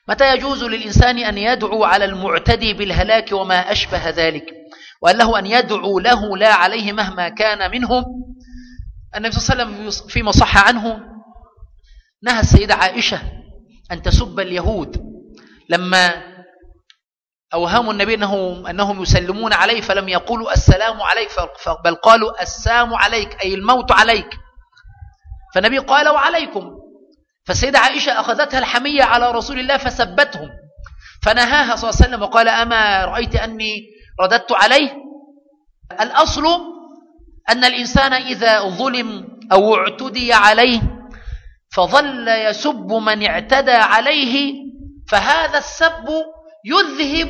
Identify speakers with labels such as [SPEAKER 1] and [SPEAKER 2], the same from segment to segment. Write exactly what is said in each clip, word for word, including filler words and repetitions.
[SPEAKER 1] متى يجوز للإنسان أن يدعو على المعتدي بالهلاك وما أشبه ذلك؟ وأن له أن يدعو له لا عليه مهما كان منه. النبي صلى الله عليه وسلم فيما صح عنه نهى السيدة عائشة أن تسب اليهود لما أوهموا النبي أنه أنهم يسلمون عليه فلم يقولوا السلام عليك بل قالوا السام عليك أي الموت عليك، فالنبي قال وعليكم. فالسيدة عائشة أخذتها الحمية على رسول الله فسبتهم، فنهاها صلى الله عليه وسلم وقال أما رأيت أني رددت عليه؟ الأصل أن الإنسان إذا ظلم أو اعتدي عليه فظل يسب من اعتدى عليه فهذا السب يذهب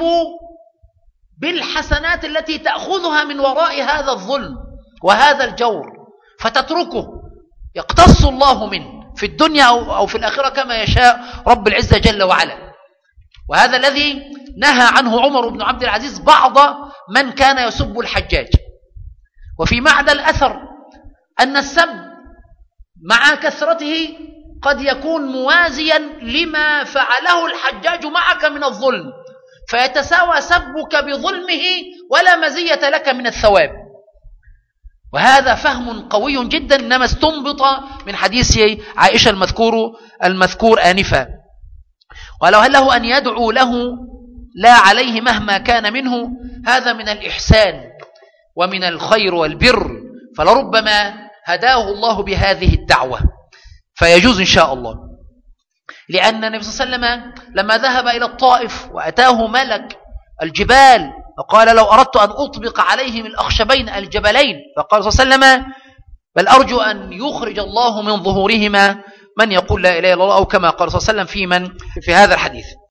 [SPEAKER 1] بالحسنات التي تأخذها من وراء هذا الظلم وهذا الجور فتتركه، يقتص الله منه في الدنيا أو في الآخرة كما يشاء رب العزة جل وعلا. وهذا الذي نهى عنه عمر بن عبد العزيز بعض من كان يسب الحجاج. وفي معنى الأثر أن السب مع كثرته قد يكون موازيا لما فعله الحجاج معك من الظلم، فيتساوى سبك بظلمه ولا مزية لك من الثواب. وهذا فهم قوي جدا إنما استنبط من حديث عائشة المذكور المذكور آنفا. ولو هل له أن يدعو له لا عليه مهما كان منه، هذا من الإحسان ومن الخير والبر، فلربما هداه الله بهذه الدعوة فيجوز إن شاء الله. لأن النبي صلى الله عليه وسلم لما ذهب إلى الطائف وأتاه ملك الجبال وقال لو أردت أن أطبق عليهم الأخشبين الجبلين، فقال صلى الله عليه وسلم بل أرجو أن يخرج الله من ظهورهما من يقول لا إله إلا الله، أو كما قال صلى الله عليه وسلم في من في هذا الحديث.